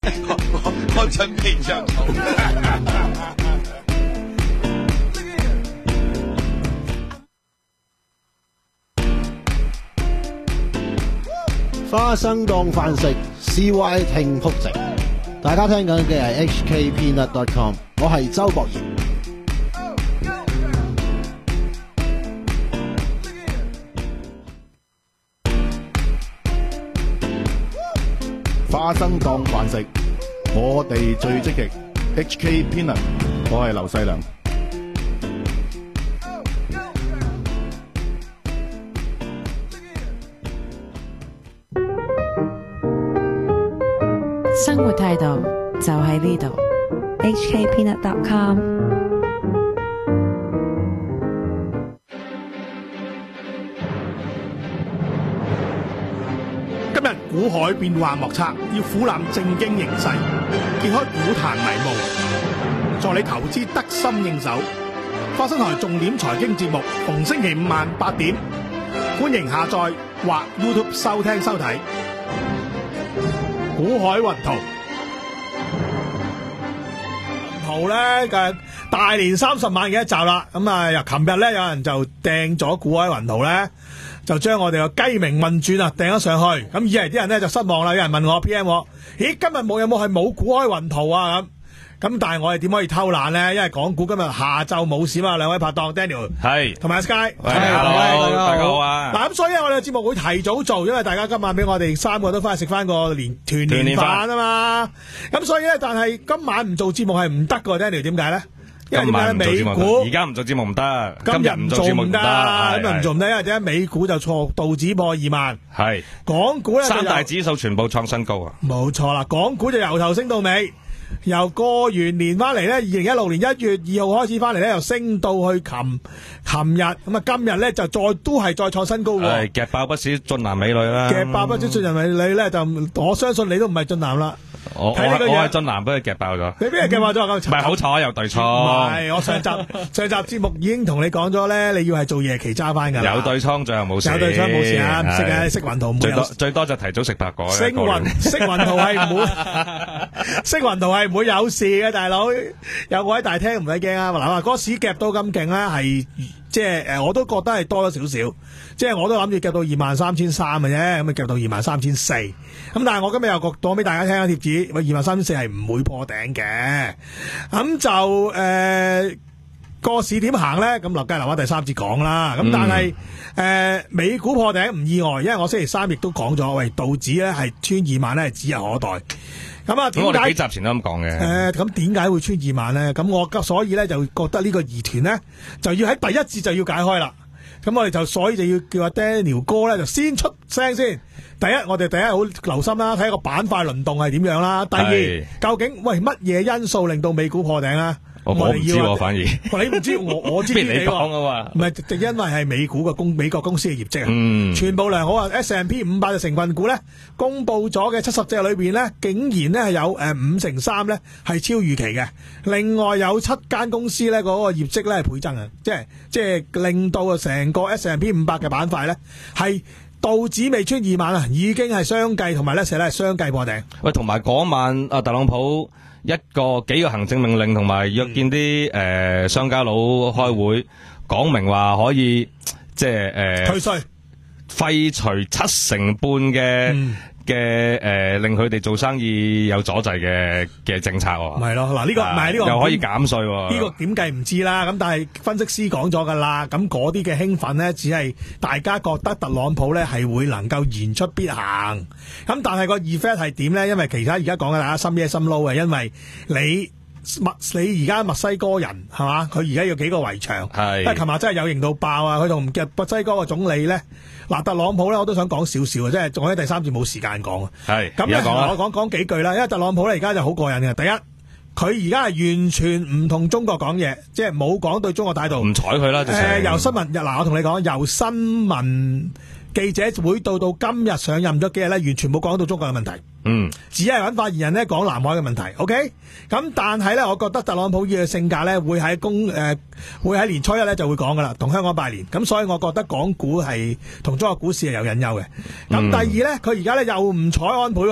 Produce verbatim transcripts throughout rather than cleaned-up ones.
我我我準備着草。 花生當飯食 ，C Y 聽曲直。大家聽緊嘅係 H K Peanut dot com， 我係周博賢。 花生當飯食，我哋最積極。H K Peanut， 我係劉細良。 生活態度就喺呢度 ，H K Peanut dot com。 今日股海變幻莫測，要俯瞰正經形勢，揭開股壇迷霧，助你投資得心應手。花生台重點財經節目，逢星期五晚八點，歡迎下載或 YouTube 收聽收睇。股海雲圖，雲圖咧嘅大年三十晚嘅一集啦。咁啊，由琴日咧有人就掟咗股海雲圖咧，就將我哋個雞鳴問轉啊掟咗上去。咁以嚟啲人咧就失望啦，有人問我 P M 我，咦今日冇有冇係冇股海雲圖啊咁？咁但係我哋點可以偷懶咧？因為港股今日下晝冇市嘛，兩位拍檔 Daniel 係同埋 Sky， 喂，hello，大家好啊！ 嗱咁所以咧，我哋嘅節目會提早做，因為大家今晚俾我哋三個都翻去食翻個年團年飯啊嘛。咁所以咧，但係今晚唔做節目係唔得㗎 Daniel 點解咧？因為點解美股而家唔做節目唔得， 今日唔做唔得，今日唔做唔得，因為點解美股就錯道指破二萬， 係港股咧三大指數全部創新高啊！ 冇錯啦，港股就由頭升到尾。由過完年翻嚟咧，二零一六年一月二號開始翻嚟咧，又升到去琴琴日，咁啊今日咧就再都係再創新高喎。 係夾爆不少俊男美女啦， 夾爆不少俊男美女咧，就我相信你都唔係俊男啦。 我我係俊男，俾佢夾爆咗。 你邊係夾爆咗？唔係好彩有對沖。唔係，我上集上集節目已經同你講咗咧，你要係做夜期揸翻㗎。 有對沖，最後冇事。 有對沖冇事啊，唔識嘅識雲圖唔會有。 最多最多就提早食白果。 識雲識雲圖係唔會，識雲圖係唔會有事嘅，大佬有我喺大廳唔使驚啊！嗱話嗰市夾到咁勁咧，係即係誒，我都覺得係多咗少少，即係我都諗住夾到二萬三千三嘅啫，咁啊夾到二萬三千四，咁但係我今日又講俾大家聽下貼紙，喂二萬三千四係唔會破頂嘅，咁就誒個市點行咧？咁留雞留翻第三節講啦，咁但係誒、嗯呃、美股破頂唔意外，因為我星期三亦都講咗，喂道指咧係穿二萬咧係指日可待。咁啊，點解？我哋幾集前都咁講嘅。 誒，咁點解會穿二萬咧？咁我所以咧就覺得呢個疑團咧就要喺第一節就要解開啦。咁我哋就所以就要叫阿 Daniel 哥咧就先出聲先。第一，我哋第一好留心啦，睇下個板塊輪動係點樣啦。第二，究竟喂乜嘢因素令到美股破頂啊？ 我我唔知喎，反而你唔知，我我知知你講嘅嘛？ 唔係，就因為係美股嘅公美國公司嘅業績啊， 嗯， 全部良好啊。S and P 五百嘅成分股咧，公佈咗嘅七十隻裏邊咧，竟然咧係有誒五成三咧係超預期嘅。另外有七間公司咧嗰個業績咧係倍增啊，即係即係令到啊成個 S and P 五百嘅板塊咧係道指未穿二萬啊，已經係相繼同埋咧成日咧係相繼破頂。 喂，同埋嗰晚啊特朗普。一個幾個行政命令同埋約見啲誒、呃、商家佬開會，講明話可以即係誒退稅廢除七成半嘅嘅誒令佢哋做生意有阻滯嘅嘅政策喎。 係咯，嗱呢個唔係呢個又可以減稅喎。 呢個點計唔知啦。咁但係分析師講咗噶啦，咁嗰啲嘅興奮呢，只係大家覺得特朗普呢係會能夠言出必行。咁但係個 effect 係點呢？因為其他而家講嘅大家心嘢心撈嘅，因為你墨你而家墨西哥人係嘛？佢而家要幾個圍牆，因為琴日真係有型到爆啊！佢同墨西哥個總理呢，嗱特朗普呢，我都想講少少啊，即係仲喺第三節冇時間講啊。 係咁咧，我講講幾句啦。因為特朗普呢，而家就好過癮嘅。第一，佢而家係完全唔同中國講嘢，即係冇講對中國態度， 唔睬佢啦。誒、呃， 由新聞嗱，我同你講，由新聞記者會到到今日上任咗幾日咧，完全冇講到中國嘅問題。嗯，只係揾發言人咧講南海嘅問題。OK，咁但係咧，我覺得特朗普嘅性格咧，會喺公誒，會喺年初一咧就會講噶啦，同香港拜年。咁所以我覺得港股係同中國股市係有隱憂嘅。咁、嗯、第二咧，佢而家咧又唔睬安倍、哦。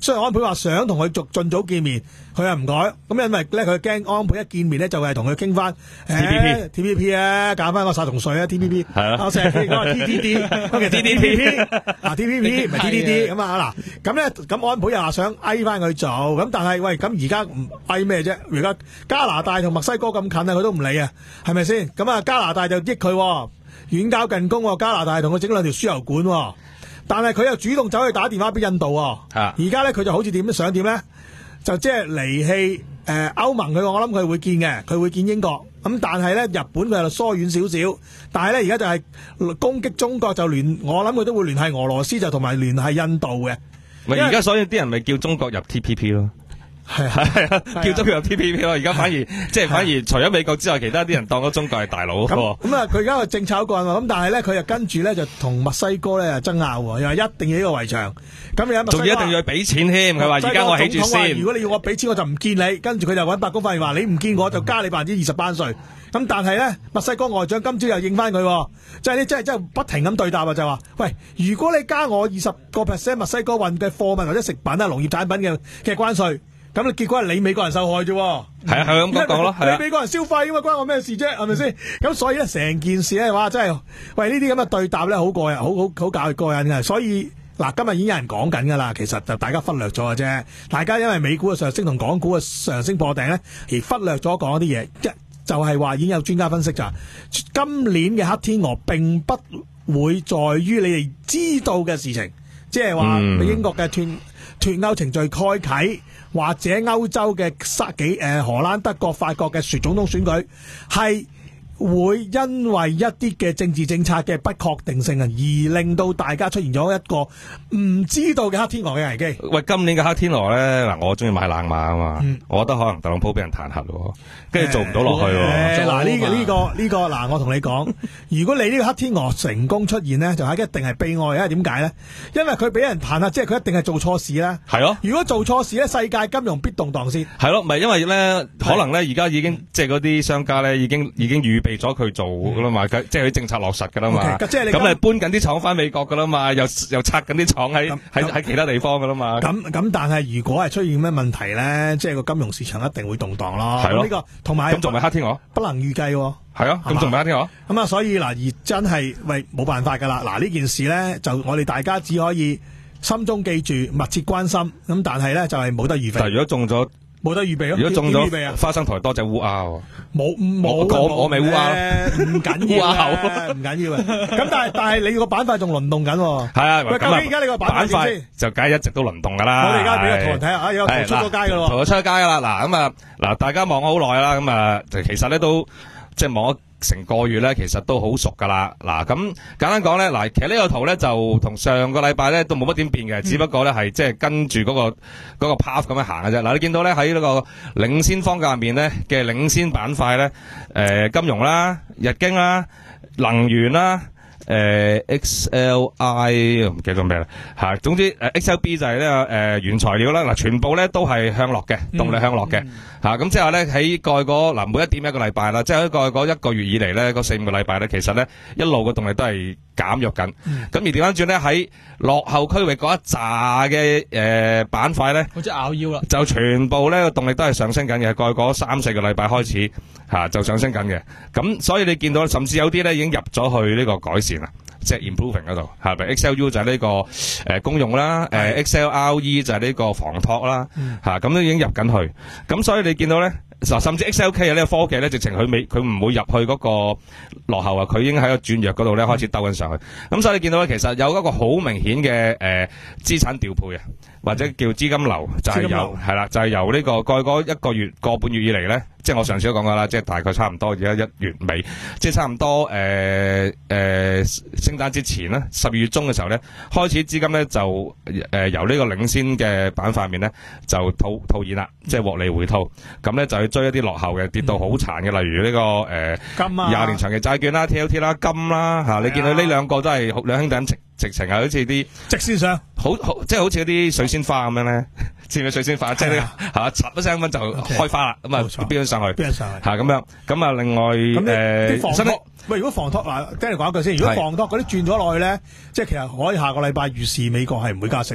雖然安倍話想同佢逐盡早見面，佢又唔改，咁因為咧佢驚安倍一見面咧就係同佢傾翻 T P P T P P 啊，搞翻個殺蟲水啊 T P P 係啊我成日講 T T D， 咁其實 T T P 啊 T P P 唔係 T T D 咁啊嗱，咁咧咁安倍又話想嗌翻佢做，咁但係喂咁而家唔嗌咩啫？而家加拿大同墨西哥咁近啊，佢都唔理啊，係咪先？咁啊加拿大就益佢遠交近攻喎，加拿大同佢整兩條輸油管喎。但係佢又主動走去打電話俾印度喎，而家咧佢就好似點想點咧，就即係離棄誒歐盟佢，我諗佢會見嘅，佢會見英國。咁但係咧日本佢就疏遠少少，但係咧而家就係攻擊中國就聯，我諗佢都會聯繫俄羅斯就同埋聯繫印度嘅。 咪而家所以啲人咪叫中國入 T P P 咯。係係啊，叫咗佢入 T P P 咯，而家反而即係反而除咗美國之外，其他啲人當咗中國係大佬。咁咁啊，佢而家個政策好過咁，但係咧佢又跟住咧就同墨西哥咧爭拗喎，又話一定要呢個圍牆。咁而家墨西哥仲要一定要俾錢添，佢話而家我起住先。 如果你要我俾錢，我就唔見你。跟住佢就揾白宮發言話你唔見我就加你百分之二十班稅。咁但係咧，墨西哥外長今朝又應翻佢，即係呢，即係即係不停咁對答啊，就話喂，如果你加我二十個 percent 墨西哥運嘅貨物或者食品啊、農業產品嘅嘅關稅。咁你結果係你美國人受害啫，係啊係咁講咯， 你美國人消費咁嘛，關我咩事啫？係咪先？咁所以咧，成件事咧，哇，真係喂呢啲咁嘅對答咧，好過癮，好好好教過癮嘅。所以嗱，今日已經有人講緊噶啦，其實就大家忽略咗嘅啫。大家因為美股嘅上升同港股嘅上升破頂咧，而忽略咗講一啲嘢。一就係話已經有專家分析就係今年嘅黑天鵝並不會在於你哋知道嘅事情，即係話英國嘅脱脱歐程序開啟。或者歐洲嘅三幾誒荷蘭、德國、法國嘅選總統選舉係會因為一啲嘅政治政策嘅不確定性啊，而令到大家出現咗一個唔知道嘅黑天鵝嘅危機。 喂，今年嘅黑天鵝咧，嗱，我中意買冷馬啊嘛，嗯、我覺得可能特朗普俾人彈劾喎，跟住做唔到落去喎。 嗱，呢個呢個呢個嗱，我同你講，如果你呢個黑天鵝成功出現呢，就係一定係悲哀，因為點解咧？因為佢俾人彈劾，即係佢一定係做錯事啦。 係咯。 如果做錯事咧，世界金融必動盪先。 係咯，唔係因為咧，可能咧而家已經即係嗰啲商家咧已經已經預備咗佢做噶啦嘛，即係佢政策落實噶啦嘛。 Okay, 即係你咁你搬緊啲廠翻美國噶啦嘛，又又拆緊啲廠喺喺喺其他地方噶啦嘛。 咁咁，但係如果係出現咩問題咧，即係個金融市場一定會動盪咯。係咯，呢個同埋咁仲係黑天鵝， 不能預計。 係啊，咁仲係黑天鵝。 咁啊，所以嗱，而真係喂冇辦法噶啦。嗱呢件事咧，就我哋大家只可以心中記住，密切關心。咁但係咧就係冇得預備。 但係如果中咗。 冇得預備咯！ 如果中咗花生台多隻烏鴉喎， 冇冇我我未烏鴉咯，唔緊要啊，唔緊要啊。咁但係但係你個板塊仲輪動緊喎。係啊， 喂，究竟而家你個板塊就梗係一直都輪動噶啦。 我哋而家俾個圖人睇下，啊有圖出咗街噶咯， 圖咗出咗街噶啦。嗱咁啊，嗱大家望咗好耐啦，咁啊，其實咧都即係望咗成個月咧，其實都好熟噶啦。嗱咁簡單講咧，嗱其實呢個圖咧就同上個禮拜咧都冇乜點變嘅，嗯、只不過咧係即係跟住嗰、嗰個嗰、嗰個 path 咁樣行嘅啫。嗱你見到咧喺呢個領先方向入面咧嘅領先板塊咧，誒、呃、金融啦、日經啦、能源啦。誒、呃、X L I 唔記得咗咩啦吓，總之誒、呃、X L B 就係呢個誒原材料啦，嗱全部咧都係向落嘅，動力向落嘅吓，咁即係咧喺過去嗰嗱每一點一個禮拜啦，即係喺過去嗰一個月以嚟咧，嗰四五個禮拜咧，其實咧一路嘅動力都係減弱緊，咁、嗯、而調翻轉咧喺落後區域嗰一紮嘅誒板塊咧， 好似咬腰啦， 就全部咧個動力都係上升緊嘅，過去嗰三四個禮拜開始吓、啊、就上升緊嘅，咁所以你見到甚至有啲咧已經入咗去呢個改善啦，即係 improving 嗰度，係咪 X L U 就係呢、這個誒、呃、公用啦，誒、呃、X L R E 就係呢個房託啦，吓咁、嗯啊、都已經入緊去，咁所以你見到咧，甚至 X L K 啊呢個科技咧，直情佢未佢唔會入去嗰個落後啊，佢已經喺個轉弱嗰度咧開始兜緊上去，咁、嗯、所以你見到咧，其實有一個好明顯嘅誒資產調配啊，或者叫資金流，就係、是、由係啦，就係、是、由呢個過去嗰一個月個半月以嚟咧。即係我上次都講過啦，即係大概差唔多而家一月尾，即係差唔多誒誒聖誕之前咧，十二月中嘅時候咧，開始資金咧就誒、呃、由呢個領先嘅板塊面咧就套套現啦，即係獲利回吐，咁咧就去追一啲落後嘅跌到好殘嘅，例如呢、這個誒廿、呃啊、年長期債券啦、T L T 啦、金啦嚇，你見到呢兩個都係兩兄弟咁直直情係好似啲直線上， 好好即係好似啲水仙花咁樣咧，似唔似水仙花？即係嚇嚓一聲咁就開花啦，咁啊飆上去， 飆上去嚇咁樣，咁啊另外誒， 房託喂，如果房託嗱，聽你講一句先，如果房託嗰啲轉咗落去咧，即係其實可以下個禮拜預示美國係唔會加息喎。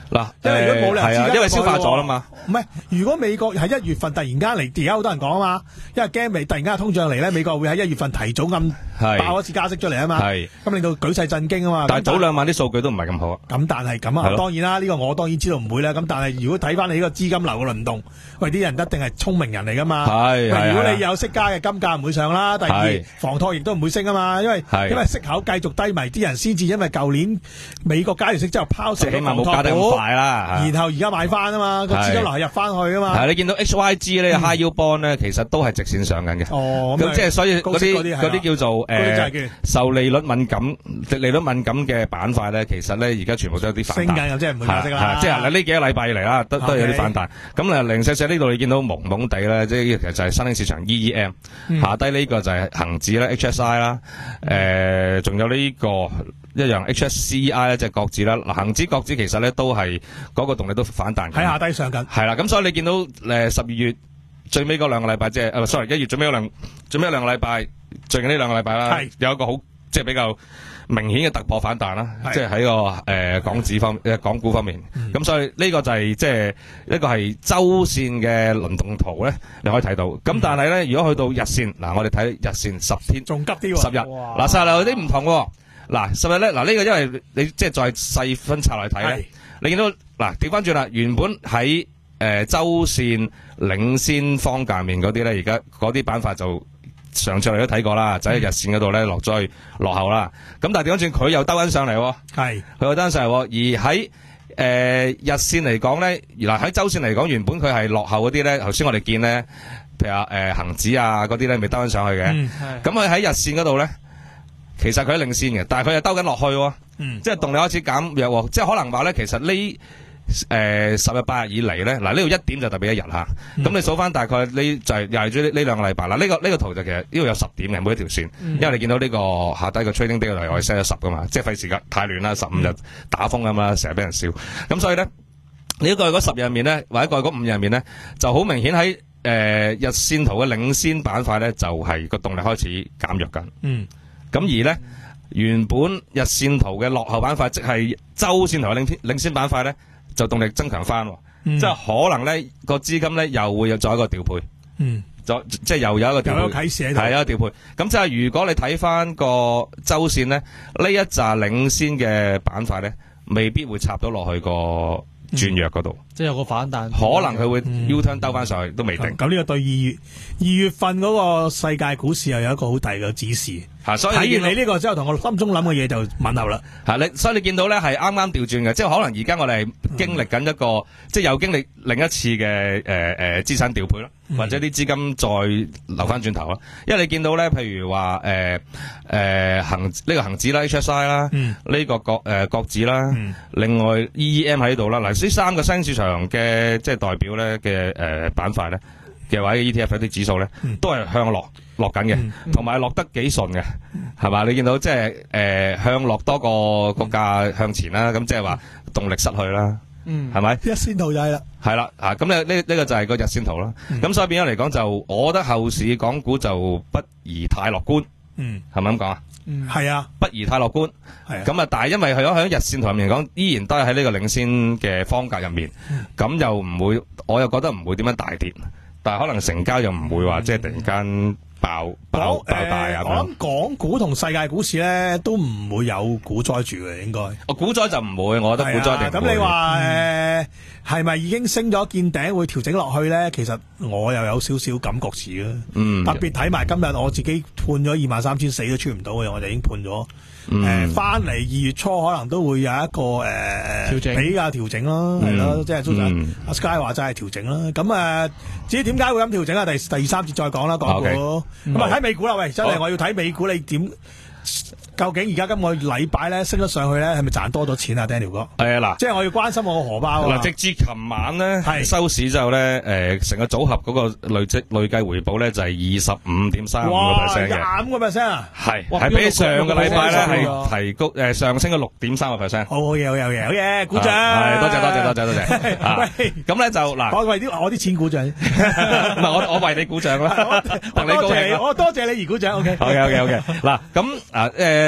嗱， 因為如果冇理由係啊，因為消化咗啦嘛。 唔係，如果美國係一月份突然間嚟，而家好多人講啊嘛，因為驚美突然間通脹嚟咧，美國會喺一月份提早咁爆一次加息出嚟啊嘛，咁令到舉世震驚啊嘛。 但係早兩晚啲數據都唔係咁好。 咁但係咁啊，當然啦，呢個我當然知道唔會啦。咁但係如果睇翻你呢個資金流嘅輪動，喂，啲人一定係聰明人嚟噶嘛。係，如果你有息加嘅，金價唔會上啦。第二，房託亦都唔會升啊嘛，因為因為息口繼續低迷，啲人先至因為舊年美國加完息之後拋售咗房託股，然後而家買翻啊嘛，個資金流係入翻去啊嘛。 係你見到 H Y G 咧 High Yield Bond 咧，其實都係直線上緊嘅。 哦， 咁即係所以嗰啲嗰啲叫做誒受利率敏感、利率敏感嘅板塊咧，其實咧而家全部都有啲反彈。 升緊又即係唔會加息啦。 即係呢幾個禮拜以嚟啦，都都有啲反彈。咁啊零舍舍呢度你見到蒙蒙地咧，即係其實就係新興市場 E E M，下低呢個就係恒指咧 H S I 啦，誒仲有呢個一樣 H S C I 咧，即係國指啦。嗱恒指國指其實咧都係嗰個動力都反彈。 喺下低上緊。係啦，咁所以你見到誒十二月最尾嗰兩個禮拜，即係誒 sorry 一月最尾嗰兩最尾兩個禮拜，最近呢兩個禮拜啦，有一個好即係比較明顯嘅突破反彈啦，即係喺個誒、呃、港指方誒港股方面。咁、嗯、所以呢個就係即係一個係周線嘅輪動圖咧，你可以睇到。咁、嗯、但係咧，如果去到日線，嗱我哋睇日線十天， 仲急啲喎， 十日。嗱十日有啲唔同喎。嗱十日咧，嗱呢個因為你即係再細分拆嚟睇咧，你見到嗱調翻轉啦，原本喺誒、呃、周線領先方界面嗰啲咧，而家嗰啲板塊就上次我哋都睇過啦，就喺日線嗰度咧落咗去落後啦。咁但係調翻轉佢又兜緊上嚟，係佢又兜緊上嚟。而喺誒、呃、日線嚟講咧，嗱喺周線嚟講，原本佢係落後嗰啲咧，頭先我哋見咧，譬如話誒恒指啊嗰啲咧，未兜緊上去嘅。咁佢喺日線嗰度咧，其實佢係領先嘅，但係佢又兜緊落去，嗯、即係動力開始減弱，即係可能話咧，其實呢。誒、呃，十日八日以嚟咧，嗱呢度一點就特別一日吓，咁、嗯、你數翻大概呢就係又係咗呢兩個禮拜啦。呢、這個呢、這個圖就其實呢度有十點嘅每一條線，嗯、因為你見到呢個下低個 trading day 我係 set 咗十噶嘛，即係費事噶太亂啦，十五日打風咁啦，成日俾人笑。咁所以咧，呢個嗰十日入面咧，或者過去嗰五日入面咧，就好明顯喺誒、呃、日線圖嘅領先板塊咧，就係、是、個動力開始減弱緊。嗯，咁而咧原本日線圖嘅落後板塊，即係周線圖嘅領領先板塊咧。就動力增強翻，嗯、即係可能咧個資金咧又會有再一個調配，嗯，再即係又有一個調配，有啟示喺度，係啊調配。咁即係如果你睇翻個周線咧，呢一紮領先嘅板塊咧，未必會插到落去個轉弱嗰度， 即係有個反彈， 可能佢會 U turn 兜翻上去都未定。 咁呢個對二月二月份嗰個世界股市又有一個好大嘅指示。 所以睇完你呢個之後，同我心中諗嘅嘢就吻合啦。 係你，所以你見到咧係啱啱調轉嘅，即係可能而家我哋係經歷緊一個，嗯、即係又經歷另一次嘅誒誒資產調配咯，嗯、或者啲資金再流翻轉頭咯。因為你見到咧，譬如話誒誒恒呢個恒指啦、H S I 啦，呢、嗯這個國誒國指啦，嗯、另外 E E M 喺度啦。嗱，呢三個新市場嘅即係代表咧嘅誒板塊咧嘅或者 E T F 啲指數咧，嗯、都係向落。落緊嘅，同埋落得幾順嘅，係嘛？你見到即係誒向落多個個價向前啦，咁即係話動力失去啦，嗯，係咪？ 一線圖就係啦， 係啦，啊咁咧呢呢個就係個日線圖啦。咁所以變咗嚟講，就我覺得後市港股就不宜太樂觀，嗯，係咪咁講啊？ 嗯，係啊， 不宜太樂觀，係咁啊！但係因為係喺喺日線圖入面嚟講，依然都係喺呢個領先嘅方格入面，咁又唔會，我又覺得唔會點樣大跌，但係可能成交又唔會話即係突然間。爆爆爆大啊！ 我諗港股同世界股市咧都唔會有股災住嘅，應該。 我股災就唔會，我覺得股災定唔會。 咁你話誒係咪已經升咗見頂會調整落去咧？其實我又有少少感覺似啦。嗯。特別睇埋今日我自己判咗二萬三千四都出唔到嘅，我就已經判咗。誒翻嚟二月初可能都會有一個誒、呃、調整比較調整咯，係咯、嗯，即係通常阿 Sky 話齋係調整啦。咁誒、呃，至於點解會咁調整啊？第第二三節再講啦，港股。咁啊睇美股啦，喂，真係我要睇美股，你點？究竟而家今個禮拜咧升咗上去咧，係咪賺多咗錢啊 Daniel 哥？ 係啊，嗱， 即係我要關心我個荷包啊！ 嗱，直至琴晚咧收市之後咧，誒，成個組合嗰個累積累計回報咧就係二十五點三五個 percent 嘅， 廿五個 percent 啊！ 係係比上個禮拜咧係提高誒上升咗六點三個 percent。 好好嘢，好嘢，好嘢，好嘢，鼓掌！ 係多謝多謝多謝多謝。喂，咁咧就嗱， 我為啲我啲錢鼓掌，唔係我我為你鼓掌啦， 同你高興，我多謝你而鼓掌。OK， OK OK OK。嗱咁啊誒。誒，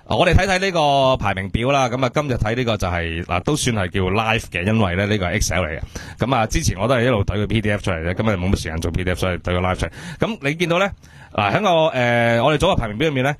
我哋睇睇呢個排名表啦。咁啊，今日睇呢個就係、是、嗱，都算係叫 live 嘅，因為咧呢個係 Excel 嚟嘅。咁啊，之前我都係一路對個 P D F 出嚟嘅，今日冇乜時間做 P D F， 所以對個 live 出嚟。咁你見到咧嗱，喺個誒、呃、我哋組合排名表入面咧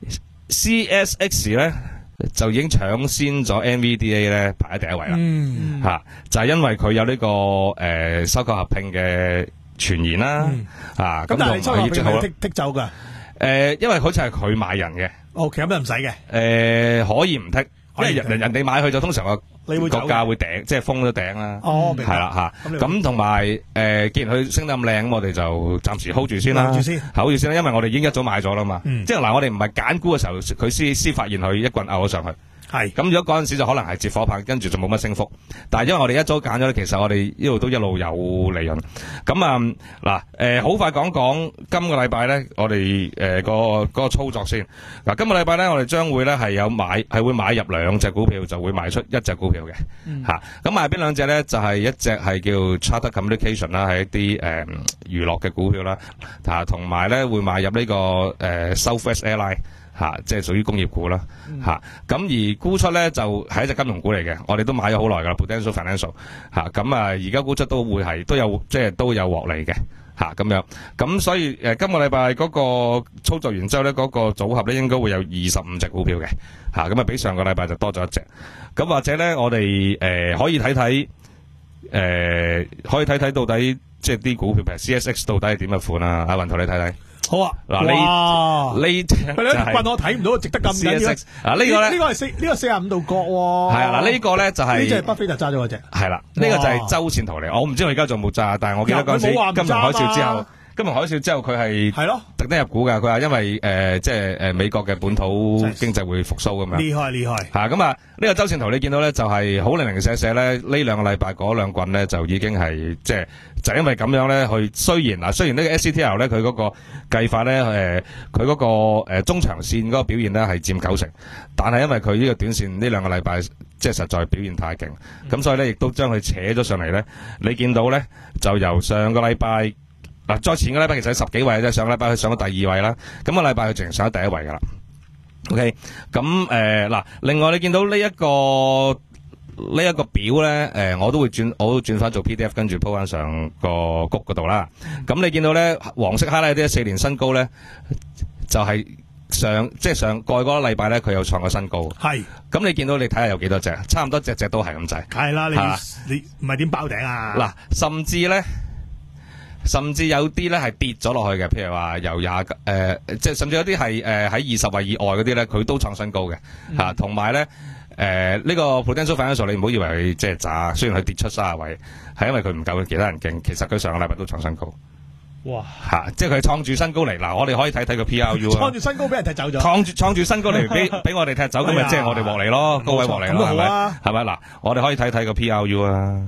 ，C S X 咧就已經搶先咗 N V D A 咧排喺第一位啦。 嗯， 吓、啊、就係、是、因為佢有呢、這個誒、呃、收購合併嘅傳言啦。 嗯、 啊， 咁但係收購合併係好剔剔走噶。 誒、呃，因為好似係佢買人嘅。 O K， 咁又唔使嘅。誒、 呃，可以唔剔，因為人人人哋買去就通常個你會個價會頂，即係封咗頂啦。 哦，明白。 係啦吓，咁同埋誒，既然佢升得咁靚，咁我哋就暫時 hold 住先啦。hold 住先 ，hold 住先啦，因為我哋已經一早買咗啦嘛。嗯、即係嗱，我哋唔係揀股嘅時候，佢先先發現佢一棍拗咗上去。係咁，如果嗰陣時就可能係接火棒，跟住就冇乜升幅。但係因為我哋一早揀咗咧，其實我哋呢度都一路有利潤。咁啊嗱，誒好快講講今個禮拜咧，我哋誒個嗰個操作先。嗱，今個禮拜咧，我哋將會咧係有買係會買入兩隻股票，就會賣出一隻股票嘅嚇。咁買邊兩隻咧？就係一隻係叫 Charter Communication 啦，係一啲誒娛樂嘅股票啦。嚇，同埋咧會買入呢個誒 Southwest Airline。吓、啊，即係屬於工業股啦，吓、嗯，咁、啊、而沽出咧就係一隻金融股嚟嘅，我哋都買咗好耐噶啦 ，Prudential Financial， 吓，咁啊而家沽出都會係都有即係都有獲利嘅，吓、啊、咁樣，咁所以誒、呃、今個禮拜嗰個操作完之後咧，嗰、那個組合咧應該會有二十五隻股票嘅，吓，咁啊比上個禮拜就多咗一隻，咁或者咧我哋誒、呃、可以睇睇，誒、呃、可以睇睇到底即係啲股票譬如 C S X 到底係點嘅款啊？阿雲圖你睇睇。 好啊！ 嗱，呢呢隻佢咧棍我睇唔到，值得咁緊要。 啊，呢個咧， 呢個係四呢個四十五度角喎。 係啊，嗱呢個咧就係呢隻巴菲特揸咗嗰隻。係啦， 呢個就係周線圖嚟。我唔知我而家仲有冇揸，但係我記得嗰陣時金融海嘯之後，金融海嘯之後佢係係咯特登入股㗎。佢話因為誒即係誒美國嘅本土經濟會復甦咁樣。厲害厲害！嚇咁啊！呢個周線圖你見到咧就係好零零舍舍咧，呢兩個禮拜嗰兩棍咧就已經係即係。就因為咁樣咧，去雖然嗱，雖然呢個 S C T L 咧，佢嗰個計法咧，誒、呃，佢嗰、嗰個誒、呃、中長線嗰個表現咧係佔九成，但係因為佢呢個短線呢兩個禮拜即係實在表現太勁，咁、嗯、所以咧亦都將佢扯咗上嚟咧。你見到咧就由上個禮拜嗱，再前個禮拜其實係十幾位啫，上個禮拜佢上咗第二位啦，咁、個禮拜佢淨係上咗第一位噶啦。OK，咁誒嗱，另外你見到呢、呢、一個。呢、這、一個表咧，誒、呃，我都會轉，我都轉翻做 P D F， 跟住鋪翻上個谷嗰度啦。咁、嗯、你見到咧，黃色 highlight 啲四年新高咧，就係、是、上即係上過去嗰個禮拜咧，佢有創過新高。係。咁你見到你睇下有幾多隻，差唔多隻隻都係咁滯。係啦，你你唔係點包頂啊？嗱，甚至咧，甚至有啲咧係跌咗落去嘅，譬如話由廿誒、呃，即係甚至有啲係誒喺二十位以外嗰啲咧，佢都創新高嘅。嚇、嗯，同埋咧。誒、呃，呢、這個 Prudential Financial 你唔好以為佢即係渣，雖然佢跌出三十位，係因為佢唔夠其他人勁。其實佢上個禮拜都創新高。哇！吓、啊，即係佢創住新高嚟。嗱，我哋可以睇睇個 P R U 啊。創住新高俾人踢走咗。創住創住新高嚟俾俾我哋踢走，咁咪即係我哋獲利咯，高位獲利咯，係咪？係咪？嗱，我哋可以睇睇個 P R U 啊。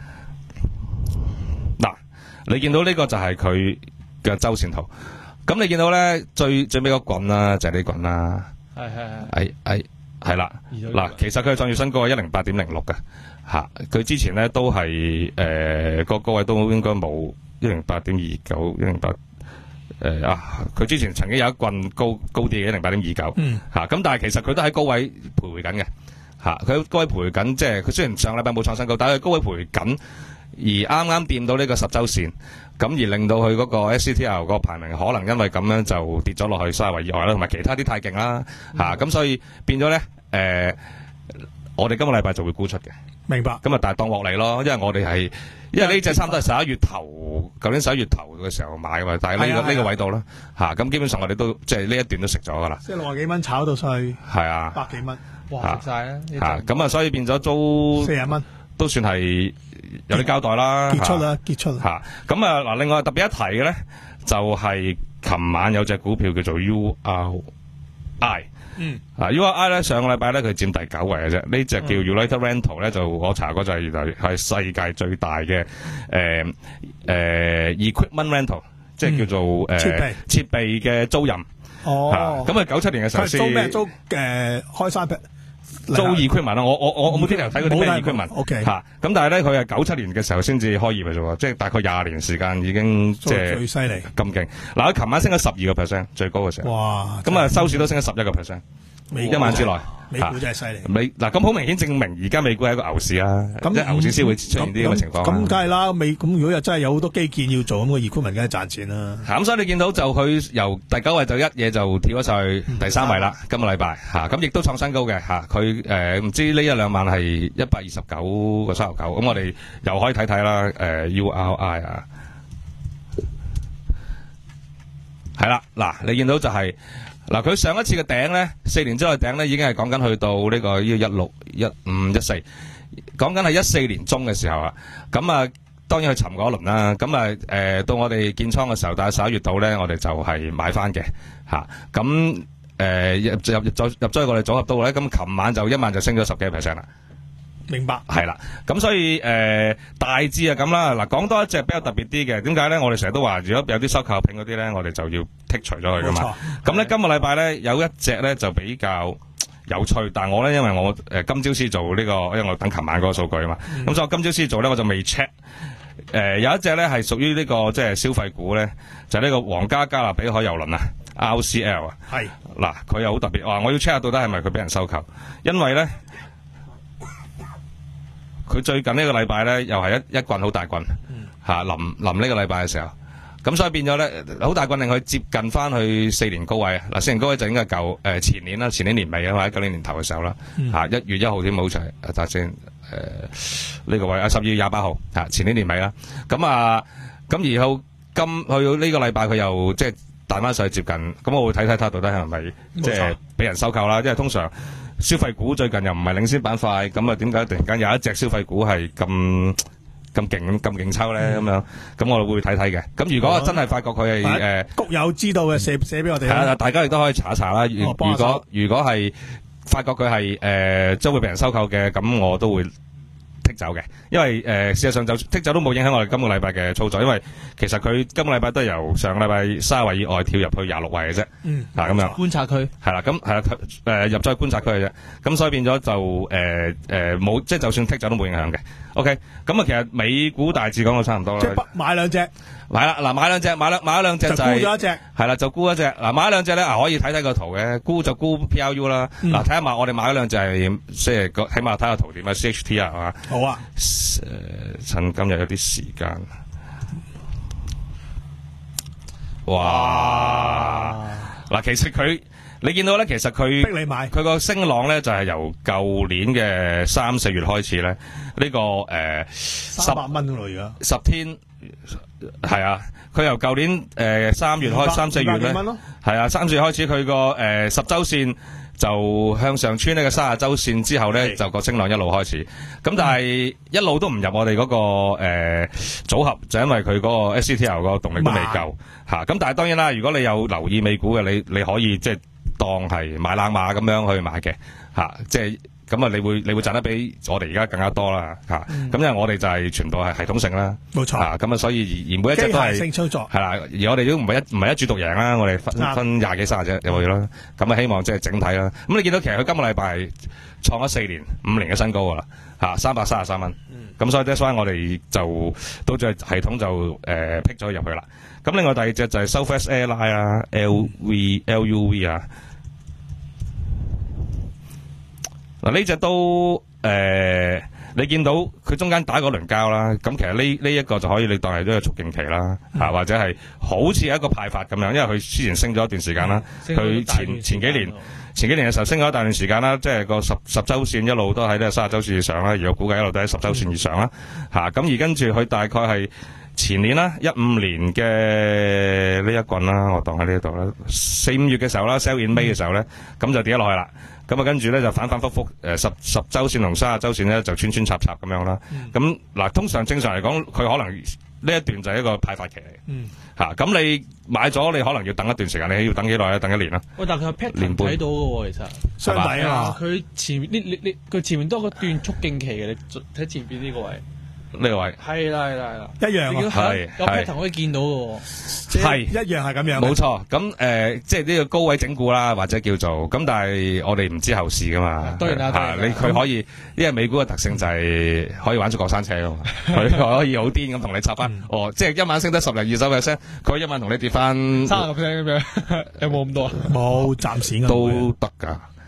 嗱，你見到呢個就係佢嘅周線圖。咁你見到咧最最尾個棍啦，就係呢棍啦。係係係。係係。係啦，嗱，其實佢係創住新高係一零八點零六嘅，吓，佢之前咧都係誒個高位都應該冇一零八點二九，一零八誒啊，佢之前曾經有一棍高高啲嘅一零八點二九，吓，咁但係其實佢都喺高位徘徊緊嘅，吓，佢喺高位徘徊緊，即係佢雖然上禮拜冇創新高，但係佢高位徘徊緊，而啱啱掂到呢個十周線，咁而令到佢嗰個 S C T L 個排名可能因為咁樣就跌咗落去三十位以外啦，同埋其他啲太勁啦，吓，咁所以變咗咧。誒、呃，我哋今個禮拜就會沽出嘅，明白。咁啊，但係當獲利咯，因為我哋係，因為呢隻差唔多係十一月頭，舊年十一月頭嘅時候買嘅嘛，但係呢、這個呢、啊、個位度啦，吓、啊，咁基本上我哋都即係呢一段都食咗噶啦。即係六十幾蚊炒到上去，係啊，百幾蚊，哇，食晒啦。吓，咁啊，所以變咗租四十蚊，都算係有啲交代啦。結出啦，結出啦。吓，咁啊，嗱，另外特別一提嘅咧，就係、是、琴晚有隻股票叫做 U R I。嗯，啊 U R I 咧上個禮拜咧佢佔第九位嘅啫，呢隻叫 United Rental 咧就我查過就係係世界最大嘅誒誒 equipment rental，即係叫做誒、呃、設備設備嘅租賃。哦，咁啊九七年嘅時候先租咩租誒、呃、開山劈租 equipment 啦，我我我我冇聽人睇嗰啲咩 equipment。O K 吓，咁但係咧佢係九七年嘅時候先至開業嘅啫，即係大概廿年時間已經即係最犀利咁勁。嗱，佢琴晚升咗十二個 percent，最高嘅時候。哇！咁啊收市都升咗十一個 percent。 一晚之內。 美股真係犀利。 美嗱咁好明顯證明而家美股係一個牛市啦， 咁即係牛市先會出現呢啲咁嘅情況。 咁梗係啦，美咁如果又真係有好多基建要做，咁個 equipment 梗係賺錢啦。 咁所以你見到就佢由第九位就一嘢就跳咗上去第三位啦，今個禮拜嚇，咁亦都創新高嘅嚇。佢誒唔知呢一兩萬係一百二十九個三十九，咁我哋又可以睇睇啦。誒 U R I 啊，係啦，嗱你見到就係。嗱，佢上一次嘅頂咧，四年之後嘅頂咧，已經係講緊去到呢個呢個一六、一五、一四，講緊係一四年中嘅時候啊。咁啊，當然去尋過一輪啦。咁啊，誒到我哋建倉嘅時候，大概十一月度咧，我哋就係買翻嘅嚇。咁誒入入入咗入咗去我哋組合度咧，咁琴晚就一晚就升咗十幾個 percent 啦。 明白， 係啦，咁所以誒、呃、大致係咁啦。嗱，講多一隻比較特別啲嘅，點解咧？我哋成日都話，如果有啲收購品嗰啲咧，我哋就要剔除咗佢噶嘛。咁咧，今個禮拜咧有一隻咧就比較有趣，但係我咧因為我誒、呃、今朝先做呢、這個，因為我等琴晚嗰個數據啊嘛。咁、嗯、所以我今朝先做咧，我就未 check。誒、呃、有一隻咧係屬於呢個即係消費股咧，就係、是、呢個皇家加勒比海郵輪啊 ，R C L 啊。係嗱，佢又好特別，哇！我要 check 下到底係咪佢俾人收購，因為咧。佢最近呢個禮拜咧，又係一一棍好大棍，嚇臨臨呢個禮拜嘅時候，咁所以變咗咧好大棍令佢接近翻去四年高位啊！嗱，四年高位就應該係舊誒前年啦，前年年尾啊，或者舊年年頭嘅時候啦，嚇一月一號添冇錯，睇下先誒呢個位啊，十二月廿八號嚇前年年尾啦，咁啊咁然後今去到呢個禮拜佢又即係彈翻上去接近，咁我會睇睇睇到底係咪即係俾人收購啦，因為通常。消費股最近又唔係領先板塊，咁啊點解突然間有一隻消費股係咁咁勁咁勁抽咧？咁、嗯、樣咁我哋會睇睇嘅。咁如果真係發覺佢係誒谷友知道嘅寫寫俾我哋。 係啊，大家亦都可以查一查啦。如果如果係發覺佢係誒將會被人收購嘅，咁我都會剔走嘅。因為誒、呃、事實上就剔走都冇影響我哋今個禮拜嘅操作，因為其實佢今個禮拜都係由上個禮拜三十位以外跳入去廿六位嘅啫。嗯，嗱咁樣觀察區係啦，咁係啦，誒入咗去觀察區嘅啫。咁所以變咗就誒誒冇，即係就算剔走都冇影響嘅。OK，咁啊其實美股大致講到差唔多啦。 即係買兩隻。係啦，嗱買兩隻，買兩買咗兩隻就係、是、 沽咗一隻，係啦就沽一隻。嗱買咗兩隻咧，啊可以睇睇個圖嘅，沽就沽 P R U 啦。嗱睇下買我哋買咗兩隻係即係個，起碼睇下圖點啊 C H T 啊係嘛。好啊。誒、呃，趁今日有啲時間。哇！嗱，其實佢你見到咧，其實佢逼你買， 佢個升浪咧就係、是、由舊年嘅三四月開始咧，呢、這個誒三百蚊咯而家十天。係啊，佢由舊年誒三、呃、月開三四月咧，係啊三四月開始佢個誒十周線就向上穿呢個三十周線之後咧，就個升浪一路開始。咁但係一路都唔入我哋嗰、那個誒、呃、組合，就因為佢嗰個 S C T L 個動力都未夠吓。咁、啊、但係當然啦，如果你有留意美股嘅，你你可以即係當係買冷馬咁樣去買嘅吓、啊，即係。咁啊，你會你會賺得比我哋而家更加多啦，嚇、嗯！咁因為我哋就係全部係系統性啦，冇錯。咁啊，所以而而每一隻都係機械性操作，係啦。而我哋都唔係一唔係一注獨贏啦，我哋分分廿幾卅隻入去啦。咁啊，希望即係整體啦。咁你見到其實佢今個禮拜係創咗四年五年嘅新高噶啦，嚇三百三十三蚊。咁、嗯、所以 that's why 我哋就到最系統就誒劈咗入去啦。咁另外第二隻就係 Southwest Airline 啊 ，L V L U V 啊。嗱呢隻都誒、呃，你見到佢中間打嗰輪交啦，咁其實呢呢一個就可以你當係一個促進期啦，啊、嗯、或者係好似一個派發咁樣，因為佢之前升咗一段時間啦，佢、嗯、前前幾年前幾年嘅時候升咗一大段時間啦，即係個十十週線一路都喺呢個三十週線以上啦，而我估計一路都喺十週線以上啦，嚇、嗯、咁、啊、而跟住佢大概係前年啦，一五年嘅呢一棍啦，我當喺呢度啦，四五月嘅時候啦 ，sell in May 嘅時候咧，咁、嗯、就跌咗落去啦。咁啊，跟住咧就反反复复，誒十十周線同三十周線咧就穿穿插插咁樣啦。咁、嗯、嗱，通常正常嚟講，佢可能呢一段就係一個派發期嚟。嗯。嚇、啊，咁你買咗，你可能要等一段時間，你要等幾耐咧？等一年啦。喂，但係佢 pattern 睇到嘅喎，其實。相抵啊！佢前面呢呢呢，佢前面多個段促勁期嘅，你睇前邊呢個位。呢個位係啦係啦係啦，一樣啊，係有 pattern 可以見到嘅，係一樣係咁樣，冇錯。咁誒、呃，即係呢個高位整固啦，或者叫做咁，但係我哋唔知後市噶嘛。當然啦，吓你佢可以，因為美股嘅特性就係可以玩出過山車噶嘛，佢可以好癲咁同你插翻、嗯。哦，即係一晚升得十零二十 percent，佢一晚同你跌翻三十 percent 咁樣，有冇咁多啊？冇，暫時都得噶。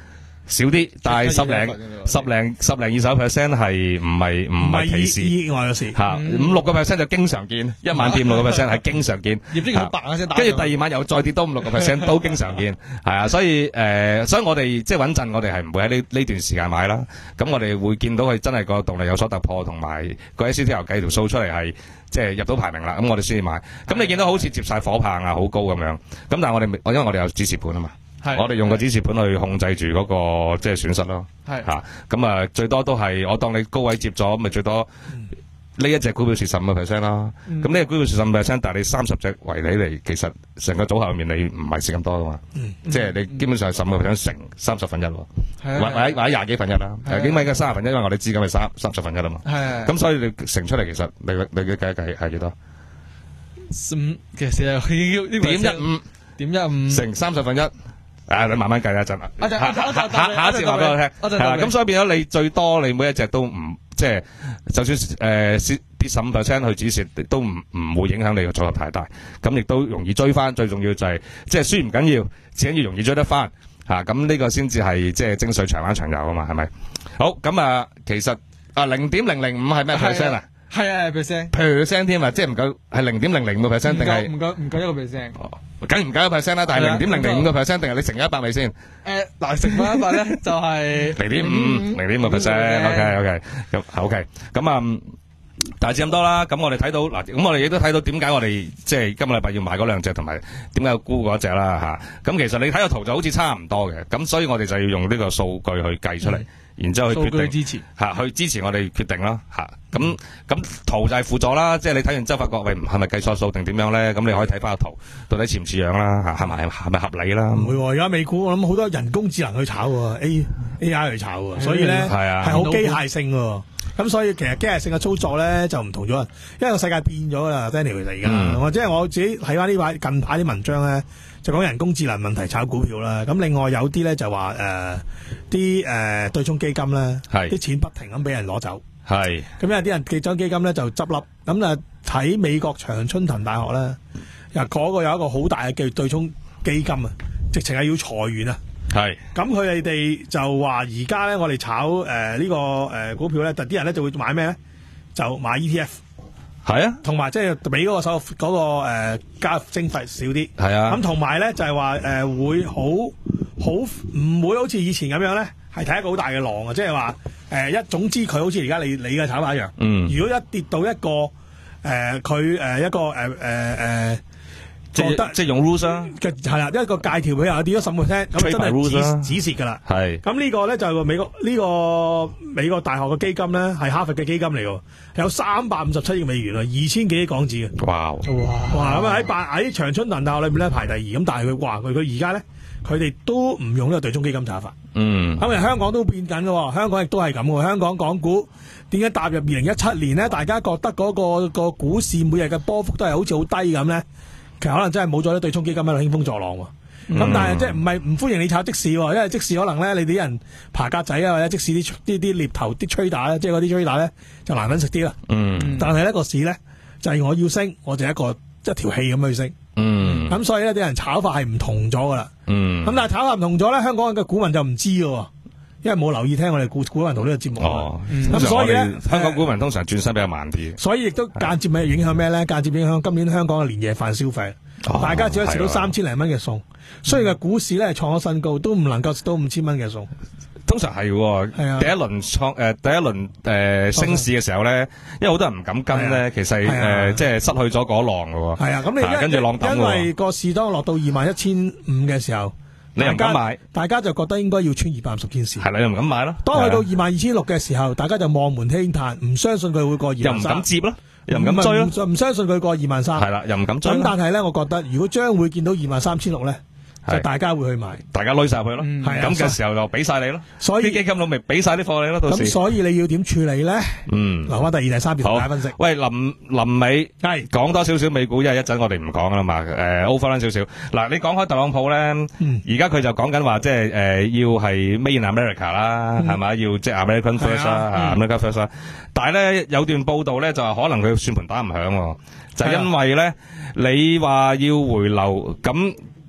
少啲，但係十零十零十零二十 percent 係唔係唔係歧視意外嘅事嚇，五六個 percent 就經常見，一晚跌五六個 percent 係經常見， 業績好白啊先打， 跟住第二晚又再跌多五六個 percent 都經常見，係啊，所以誒，所以我哋即係穩陣，我哋係唔會喺呢呢段時間買啦。咁我哋會見到佢真係個動力有所突破，同埋個 S T L 計條數出嚟係即係入到排名啦。咁我哋先至買。咁你見到好似接晒火棒啊，好高咁樣。咁但係我哋因為我哋有指示盤啊嘛。我哋用個指示盤去控制住嗰個即係損失咯，係吓咁啊，最多都係我當你高位接咗，咪最多呢一隻股票蝕十五個 percent 啦。咁呢隻股票蝕十五 percent，但係你三十隻圍你嚟，其實成個組合入面你唔係蝕咁多噶嘛，即係你基本上係十五個 percent 乘三十分一，或或者或者廿幾分一啦，點解嘅三十分一？因為我哋資金係三三十分一啊嘛，咁所以你乘出嚟其實你你嘅計計係幾多？ 五其實要點一五點一五乘三十分一。啊！你慢慢計一陣啦，下下下一次話俾我聽，係啦。咁所以變咗你最多你每一隻都唔即係，就算誒跌十五 percent 去止蝕，都唔唔會影響你嘅組合太大。咁亦都容易追翻，最重要就係即係輸唔緊要，只緊要容易追得翻嚇。咁呢個先至係即係精髓長玩長有啊嘛，係咪？好咁啊，其實啊零點零零五係咩 percent 啊？ 係啊 percent percent 添啊，即係唔夠係零點零零個 percent 定係唔夠唔夠一個 percent？ 梗唔夠一個 percent 啦，但係零點零零五個 percent 定係你乘一百咪先？ 誒嗱，乘翻一百咧就係零點五零點五個 percent。OK OK 咁 OK 咁啊，大致咁多啦。咁我哋睇到嗱，咁我哋亦都睇到點解我哋即係今個禮拜要買嗰兩隻，同埋點解要沽嗰隻啦嚇。咁其實你睇個圖就好似差唔多嘅，咁所以我哋就要用呢個數據去計出嚟。然之後去決定支持嚇，去支持我哋決定啦嚇。咁咁圖就係輔助啦，即係你睇完之後發覺喂係咪計錯數定點樣咧？咁你可以睇翻個圖，到底似唔似樣啦嚇？係咪係咪合理啦？ 唔會喎，而家美股我諗好多人工智能去炒喎 ，A A I 去炒喎，所以咧係好機械性喎。咁所以其實機械性嘅操作咧就唔同咗，因為個世界變咗啦 ，Daniel 其實而家，我即係我自己睇翻呢排近排啲文章咧。就講人工智能問題炒股票啦，咁另外有啲咧就話誒啲誒對沖基金咧，啲錢不停咁俾人攞走，係咁有啲人對沖基金咧就執笠，咁啊睇美國長春藤大學咧，又嗰個有一個好大嘅叫對沖基金啊，直情係要裁員啊，係咁佢哋哋就話而家咧我哋炒誒呢、呃這個誒、呃、股票咧，但啲人咧就會買咩咧？就買 E T F。係啊，同埋即係俾嗰個手嗰、那個誒加徵費少啲，係啊。咁同埋咧就係話誒會好好唔會好似以前咁樣咧，係睇一個好大嘅浪啊！即係話誒一總之佢好似而家你你嘅炒法一樣。嗯。如果一跌到一個誒佢誒一個誒誒誒，即係即係用 rules 啊，係啦，一個界條佢又跌咗十 percent，咁真係止止蝕㗎啦。係。咁呢個咧就係美國呢、這個美國大學嘅基金咧，係哈佛嘅基金嚟㗎。有三百五十七億美元啊，二千幾億港紙嘅。哇！哇！咁啊喺八喺長春藤大學裏面咧排第二，咁但係佢話佢佢而家咧，佢哋都唔用呢個對沖基金炒法。嗯。咁啊香港都變緊嘅，香港亦都係咁嘅。香港港股點解踏入二零一七年咧？大家覺得嗰、嗰個、個股市每日嘅波幅都係好似好低咁咧？其實可能真係冇咗啲對沖基金喺度興風作浪喎。咁、嗯、但係即係唔係唔歡迎你炒即市喎，因為即市可能咧你啲人爬格仔啊，或者即市啲啲啲獵頭啲 trader 咧，即係嗰啲 trader 咧就難揾食啲啦。嗯。但係呢個市咧就係、是、我要升，我就一個一條氣咁去升。嗯。咁所以咧啲人炒法係唔同咗噶啦。嗯。咁但係炒法唔同咗咧，香港嘅股民就唔知嘅，因為冇留意聽我哋股股民同呢個節目。哦。咁、嗯、所以咧， 香港股民通常轉身比較慢啲。 所以亦都間接咪影響咩咧？間接影響今年香港嘅年夜飯消費。哦、大家只可以食到三千零蚊嘅餸，雖然嘅股市咧係創咗新高，都唔能夠食到五千蚊嘅餸。 通常係喎，第一輪創誒第一輪誒、呃、升市嘅時候咧，因為好多人唔敢跟咧，其實誒、呃、即係失去咗嗰浪嘅喎。係啊，咁你跟住浪抌喎。因為個市當落到二萬一千五嘅時候，你又唔敢買，大家就覺得應該要穿二百五十天線。係啦，又唔敢買咯。當去到二萬二千六嘅時候，大家就望門輕嘆，唔相信佢會過二萬三。又唔敢接咯。又唔敢追咯，唔相信佢過二萬三。係啦，又唔敢追。咁但係咧，我覺得如果將會見到二萬三千六咧，就大家會去買，大家攞晒佢咯。咁嘅時候就俾晒你咯。所以啲基金佬咪俾晒啲貨你咯。到時咁所以你要點處理咧？嗯，留翻第二、第三條同大家分析。喂，臨臨尾係講多少少美股，因為一陣我哋唔講啦嘛。誒 over 翻少少。嗱，你講開特朗普咧，而家佢就講緊話，即係誒要係 Made in America 啦，係咪？要即係 American First 啦，America First 啦。但係咧有段報道咧就係可能佢算盤打唔響，就係因為咧你話要回流咁。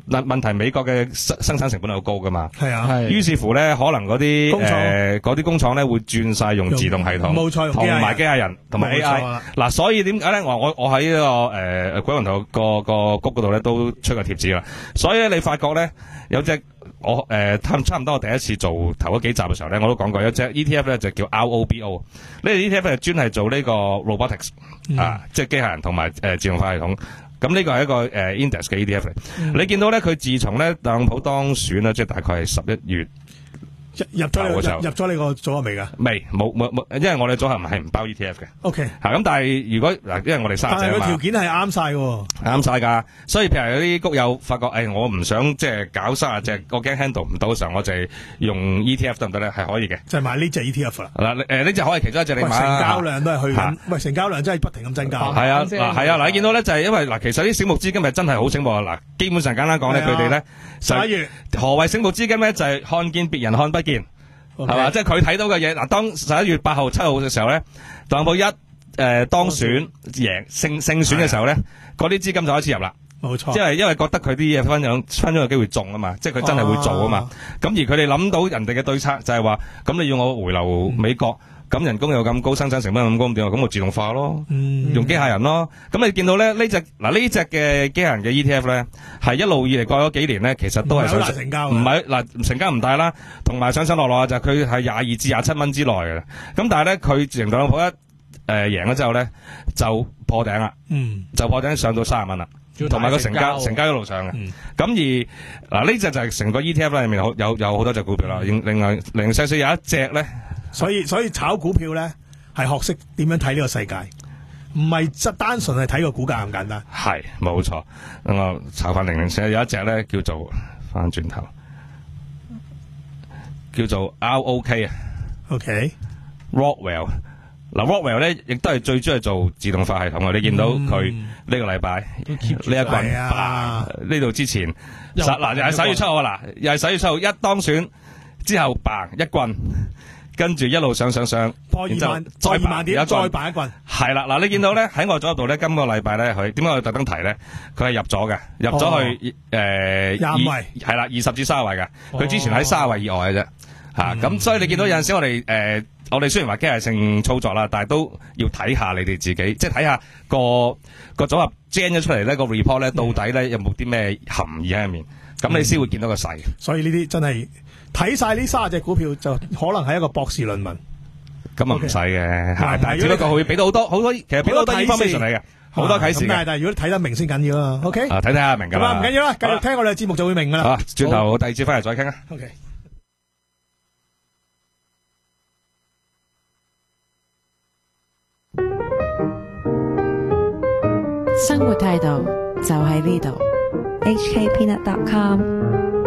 嗱問題美國嘅生生產成本係好高噶嘛， 係啊， 係於是乎咧，可能嗰啲工廠誒嗰啲工廠咧會轉晒用自動系統， 冇錯， 同埋機械人同埋 A 冇錯 I 啦。 嗱，所以點解咧？我我我喺呢個誒鬼魂頭個個谷嗰度咧都出個貼紙啦。所以咧，你發覺咧有隻我誒差差唔多我第一次做頭嗰幾集嘅時候咧，我都講過有隻 E T F 咧就叫 R O B O。呢個 E T F 係專係做呢個 robotics 啊，即係機械人同埋誒自動化系統。咁呢個係一個誒 index 嘅 E T F 嚟。你見到咧，佢自從咧特朗普當選啦，即係大概係十一月。 入咗你入入咗你個組合未㗎？ 未，冇冇冇，因為我哋組合唔係唔包 E T F 嘅。 O K， 嚇咁，但係如果嗱，因為我哋三隻啊嘛， 但係個條件係啱晒喎， 啱晒㗎。所以譬如有啲谷友發覺，誒、哎、我唔想即係搞三十隻，我驚 handle 唔到嘅時候，我就係用 E T F 得唔得咧？係可以嘅。 就係買呢隻 E T F 啦。 嗱誒呢隻可以其中一隻你喂， 買成交量都係去緊嚇， 喂，成交量真係不停咁增加。 係啊， 即係嗱係啊，嗱你見到咧就係因為嗱，其實啲醒目資金係真係好醒目啊！嗱，基本上簡單講咧， 係啊佢哋咧十一月何謂醒目資金咧？就係看見別人看不見。係嘛？即係佢睇到嘅嘢。嗱，當十一月八號、七號嘅時候咧，特朗普一誒、呃、當選贏勝勝選嘅時候咧，嗰啲資金就開始入啦。 冇錯， 即係因為覺得佢啲嘢分享分享有機會中啊嘛，即係佢真係會做啊嘛。咁、而佢哋諗到人哋嘅對策就係話，咁你要我回流美國，咁、人工又咁高，生產成本又咁高，點啊？咁我自動化咯， 嗯用機械人咯。咁你見到咧呢只嗱呢只嘅機械人嘅 E T F 咧，係一路以嚟過咗幾年咧，其實都係唔係好上難成交嘅唔係嗱成交唔大啦，同埋上上落落就係佢係廿二至廿七蚊之內嘅。咁但係咧佢自從特朗普一誒、呃、贏咗之後咧，就破頂啦， 嗯， 就破頂上到三十蚊啦。同埋個成交成交一路上嘅，咁、 嗯、 而嗱呢隻就係成個 E T F 裏面有有有好多隻股票啦，另另外零零細細有一隻咧， 所以所以炒股票咧係學識點樣睇呢個世界，唔係即單純係睇個股價咁簡單。 係冇錯，咁我炒翻零零細有一隻咧叫做翻轉頭，叫做 R O K 啊 ，OK Rockwell。嗱 Rockwell 咧，亦都係最中意做自動化系統嘅。你見到佢呢個禮拜呢一棍， 係啊呢度之前又十嗱又係十一月七號啊，嗱又係十一月七號一當選之後嘭一棍，跟住一路上上上， 破二然之後萬，再二萬點， 有一棍再扮一棍。 係啦，嗱你見到咧喺我左度咧，今個禮拜咧佢點解我特登提咧？佢係入咗嘅，入咗去誒廿五位係啦，二十至卅位嘅。佢之前喺卅位以外嘅啫。吓咁、嗯，所以你見到有陣時我哋誒、呃，我哋雖然話機械性操作啦，但係都要睇下你哋自己，即係睇下個個組合 gen 咗出嚟咧，個 report 咧到底咧有冇啲咩含義喺入面，咁、嗯、你先會見到個勢。 所以呢啲真係睇晒呢三十隻股票，就可能係一個博士論文。 咁啊唔使嘅， 係、okay. 但係只不過會俾到好多好多，其實俾到好多 information 嚟嘅，好多啟示嘅。 但係如果你睇得明先緊要啊。OK， 啊睇睇下明㗎啦。 唔緊要啦，繼續聽我哋嘅節目就會明㗎啦。 好，轉頭第二節翻嚟再傾啊。 OK。 生活態度就喺呢度 ，H K Peanut dot com。